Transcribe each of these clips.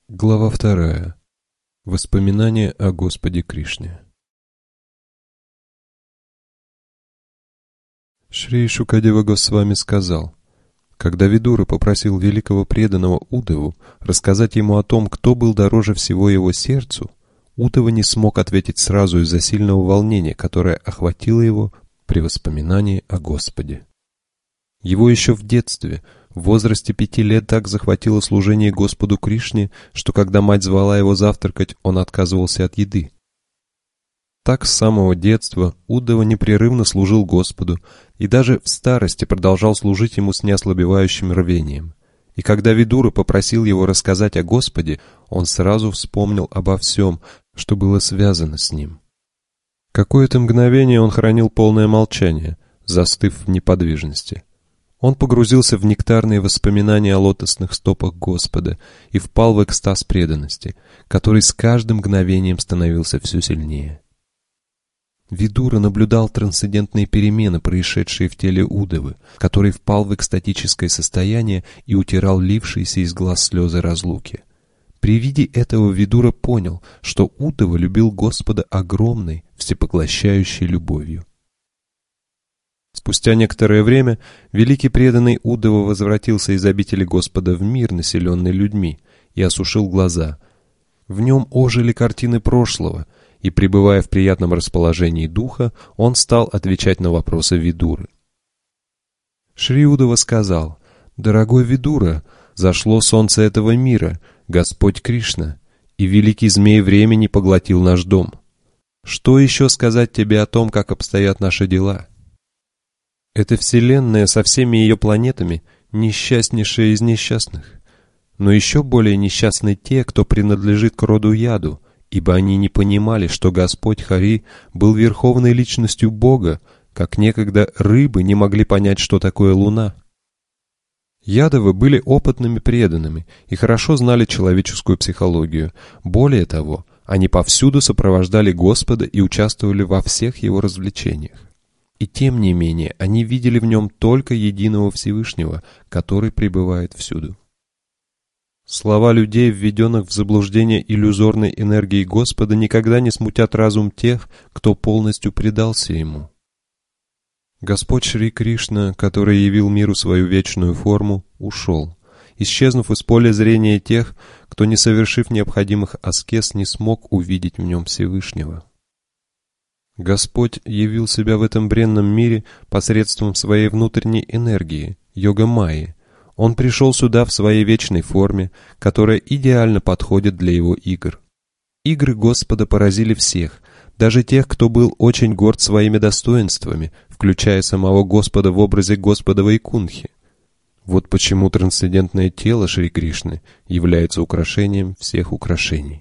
Глава 2. Воспоминания о Господе Кришне. Шри Шукадева Госвами сказал, когда Видура попросил великого преданного Удаву рассказать ему о том, кто был дороже всего его сердцу, Удава не смог ответить сразу из-за сильного волнения, которое охватило его при воспоминании о Господе. Его еще в детстве, в возрасте 5 лет, так захватило служение Господу Кришне, что когда мать звала его завтракать, он отказывался от еды. Так с самого детства Удава непрерывно служил Господу и даже в старости продолжал служить ему с неослабевающим рвением. И когда Видура попросил его рассказать о Господе, он сразу вспомнил обо всем, что было связано с ним. Какое-то мгновение он хранил полное молчание, застыв в неподвижности. Он погрузился в нектарные воспоминания о лотосных стопах Господа и впал в экстаз преданности, который с каждым мгновением становился все сильнее. Видура наблюдал трансцендентные перемены, происшедшие в теле Удавы, который впал в экстатическое состояние и утирал лившиеся из глаз слезы разлуки. При виде этого Видура понял, что Удава любил Господа огромной, всепоглощающей любовью. Спустя некоторое время великий преданный Удава возвратился из обители Господа в мир, населенный людьми, и осушил глаза. В нем ожили картины прошлого, и, пребывая в приятном расположении духа, он стал отвечать на вопросы Видуры. Шри Удава сказал: «Дорогой Видура, зашло солнце этого мира, Господь Кришна, и великий змей времени поглотил наш дом. Что еще сказать тебе о том, как обстоят наши дела? Эта вселенная со всеми ее планетами несчастнейшая из несчастных. Но еще более несчастны те, кто принадлежит к роду Яду, ибо они не понимали, что Господь Хари был верховной личностью Бога, как некогда рыбы не могли понять, что такое луна. Ядовы были опытными преданными и хорошо знали человеческую психологию. Более того, они повсюду сопровождали Господа и участвовали во всех его развлечениях. И тем не менее, они видели в нем только единого Всевышнего, который пребывает всюду. Слова людей, введенных в заблуждение иллюзорной энергией Господа, никогда не смутят разум тех, кто полностью предался Ему. Господь Шри Кришна, который явил миру свою вечную форму, ушел, исчезнув из поля зрения тех, кто, не совершив необходимых аскез, не смог увидеть в нем Всевышнего. Господь явил себя в этом бренном мире посредством своей внутренней энергии, йога-майи. Он пришел сюда в своей вечной форме, которая идеально подходит для его игр. Игры Господа поразили всех, даже тех, кто был очень горд своими достоинствами, включая самого Господа в образе Господа Вайкунтхи. Вот почему трансцендентное тело Шри Кришны является украшением всех украшений.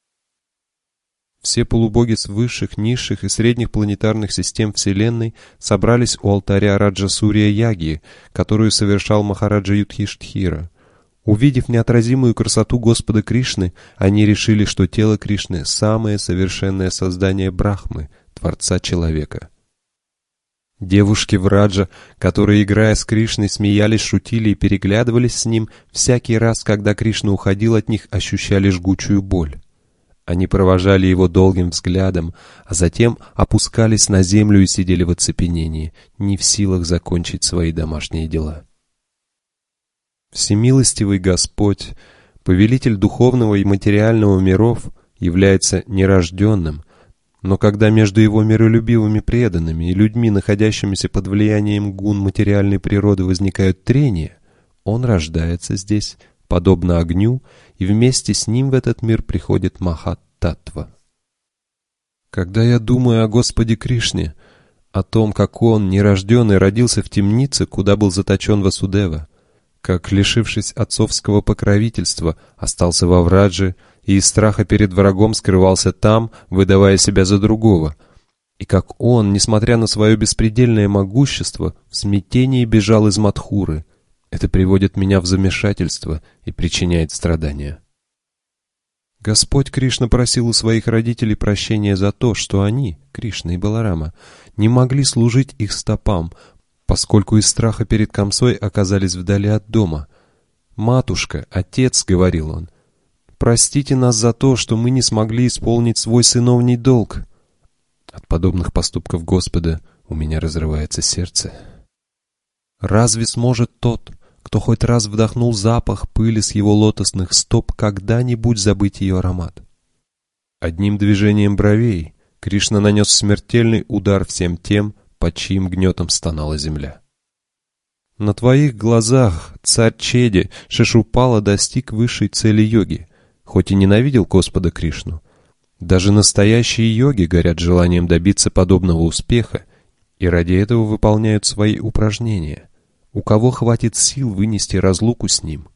Все полубоги с высших, низших и средних планетарных систем Вселенной собрались у алтаря Раджасурия Яги, которую совершал Махараджа Юдхиштхира. Увидев неотразимую красоту Господа Кришны, они решили, что тело Кришны – самое совершенное создание Брахмы, Творца Человека. Девушки Враджа, которые, играя с Кришной, смеялись, шутили и переглядывались с ним, всякий раз, когда Кришна уходил от них, ощущали жгучую боль. Они провожали его долгим взглядом, а затем опускались на землю и сидели в оцепенении, не в силах закончить свои домашние дела. Всемилостивый Господь, повелитель духовного и материального миров, является нерожденным, но когда между его миролюбивыми преданными и людьми, находящимися под влиянием гун материальной природы, возникают трения, он рождается здесь, подобно огню, и вместе с ним в этот мир приходит Махат-Таттва. Когда я думаю о Господе Кришне, о том, как он, нерожденный, родился в темнице, куда был заточен Васудева, как, лишившись отцовского покровительства, остался во Врадже и из страха перед врагом скрывался там, выдавая себя за другого, и как он, несмотря на свое беспредельное могущество, в смятении бежал из Мадхуры, это приводит меня в замешательство и причиняет страдания. Господь Кришна просил у своих родителей прощения за то, что они, Кришна и Баларама, не могли служить их стопам, поскольку из страха перед Камсой оказались вдали от дома. «Матушка, отец», — говорил он, — простите нас за то, что мы не смогли исполнить свой сыновний долг». От подобных поступков Господа у меня разрывается сердце. Разве сможет тот, кто хоть раз вдохнул запах пыли с его лотосных стоп, когда-нибудь забыть ее аромат? Одним движением бровей Кришна нанес смертельный удар всем тем, под чьим гнетом стонала земля. На твоих глазах царь Чеди Шишупала достиг высшей цели йоги, хоть и ненавидел Господа Кришну. Даже настоящие йоги горят желанием добиться подобного успеха и ради этого выполняют свои упражнения. У кого хватит сил вынести разлуку с ним?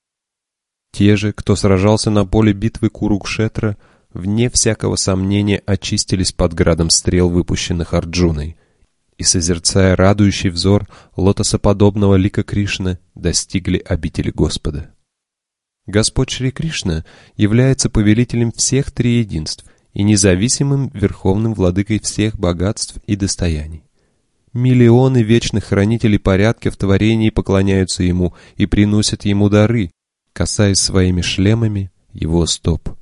Те же, кто сражался на поле битвы Курукшетра, вне всякого сомнения очистились под градом стрел, выпущенных Арджуной, и, созерцая радующий взор лотосоподобного лика Кришны, достигли обители Господа. Господь Шри Кришна является повелителем всех триединств и независимым верховным владыкой всех богатств и достояний. Миллионы вечных хранителей порядка в творении поклоняются Ему и приносят Ему дары, касаясь своими шлемами Его стоп.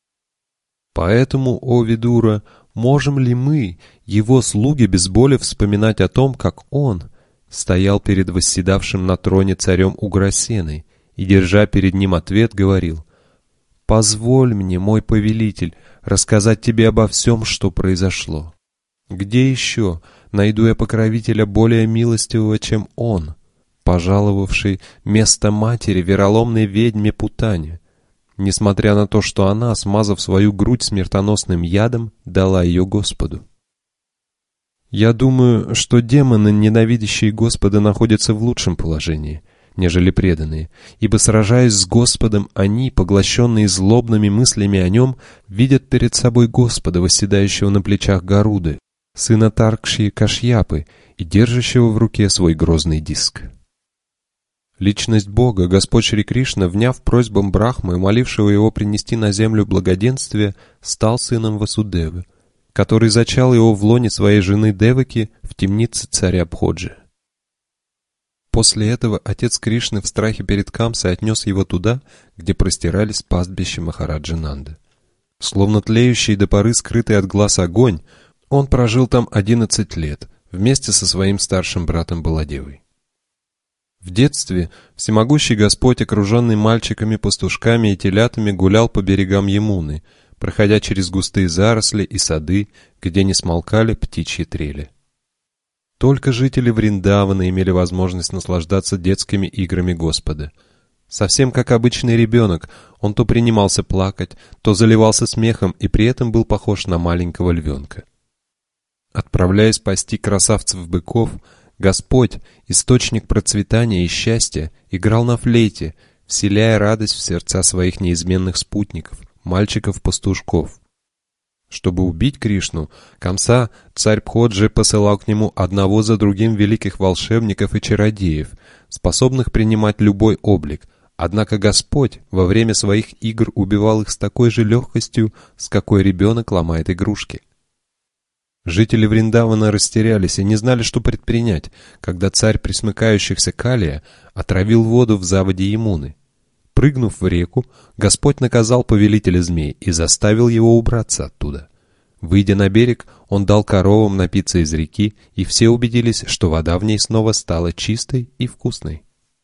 Поэтому, о Видура, можем ли мы, Его слуги, без боли вспоминать о том, как Он стоял перед восседавшим на троне царем Уграсеной и, держа перед ним ответ, говорил: «Позволь мне, мой повелитель, рассказать тебе обо всем, что произошло. Где еще найду я покровителя более милостивого, чем он, пожаловавший место матери вероломной ведьме Путане, несмотря на то, что она, смазав свою грудь смертоносным ядом, дала ее Господу? Я думаю, что демоны, ненавидящие Господа, находятся в лучшем положении, нежели преданные, ибо, сражаясь с Господом, они, поглощенные злобными мыслями о нем, видят перед собой Господа, восседающего на плечах Гаруды, сына Таркши Кашьяпы, и держащего в руке свой грозный диск. Личность Бога, Господь Шри Кришна, вняв просьбам Брахмы, молившего его принести на землю благоденствие, стал сыном Васудевы, который зачал его в лоне своей жены Деваки в темнице царя Бходжи. После этого отец Кришны в страхе перед Камсой отнес его туда, где простирались пастбища Махараджи Нанды. Словно тлеющий до поры скрытый от глаз огонь, он прожил там 11 лет, вместе со своим старшим братом Баладевой. В детстве всемогущий Господь, окруженный мальчиками-пастушками и телятами, гулял по берегам Ямуны, проходя через густые заросли и сады, где не смолкали птичьи трели. Только жители Вриндавана имели возможность наслаждаться детскими играми Господа. Совсем как обычный ребенок, он то принимался плакать, то заливался смехом и при этом был похож на маленького львенка. Отправляясь пасти красавцев-быков, Господь, источник процветания и счастья, играл на флейте, вселяя радость в сердца своих неизменных спутников, мальчиков-пастушков. Чтобы убить Кришну, Камса, царь Бходжи, посылал к нему одного за другим великих волшебников и чародеев, способных принимать любой облик, однако Господь во время своих игр убивал их с такой же легкостью, с какой ребенок ломает игрушки. Жители Вриндавана растерялись и не знали, что предпринять, когда царь пресмыкающихся Калия отравил воду в заводе Ямуны. Прыгнув в реку, Господь наказал повелителя змей и заставил его убраться оттуда. Выйдя на берег, он дал коровам напиться из реки, и все убедились, что вода в ней снова стала чистой и вкусной.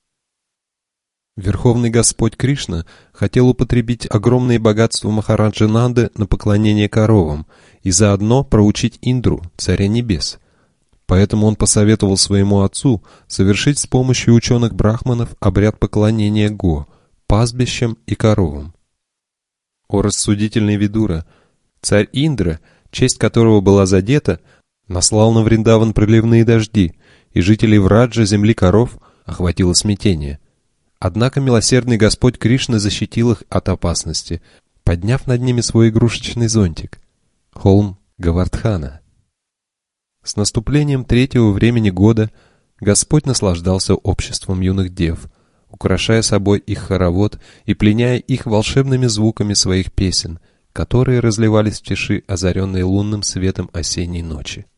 Верховный Господь Кришна хотел употребить огромные богатства Махараджи Нанды на поклонение коровам и заодно проучить Индру, царя небес. Поэтому он посоветовал своему отцу совершить с помощью ученых-брахманов обряд поклонения Го, пастбищам и коровам. О рассудительный Видура! Царь Индра, честь которого была задета, наслал на Вриндаван проливные дожди, и жителей Враджа, земли коров, охватило смятение. Однако милосердный Господь Кришна защитил их от опасности, подняв над ними свой игрушечный зонтик — холм Гавардхана. С наступлением третьего времени года Господь наслаждался обществом юных дев, украшая собой их хоровод и пленяя их волшебными звуками своих песен, которые разливались в тиши, озаренной лунным светом осенней ночи.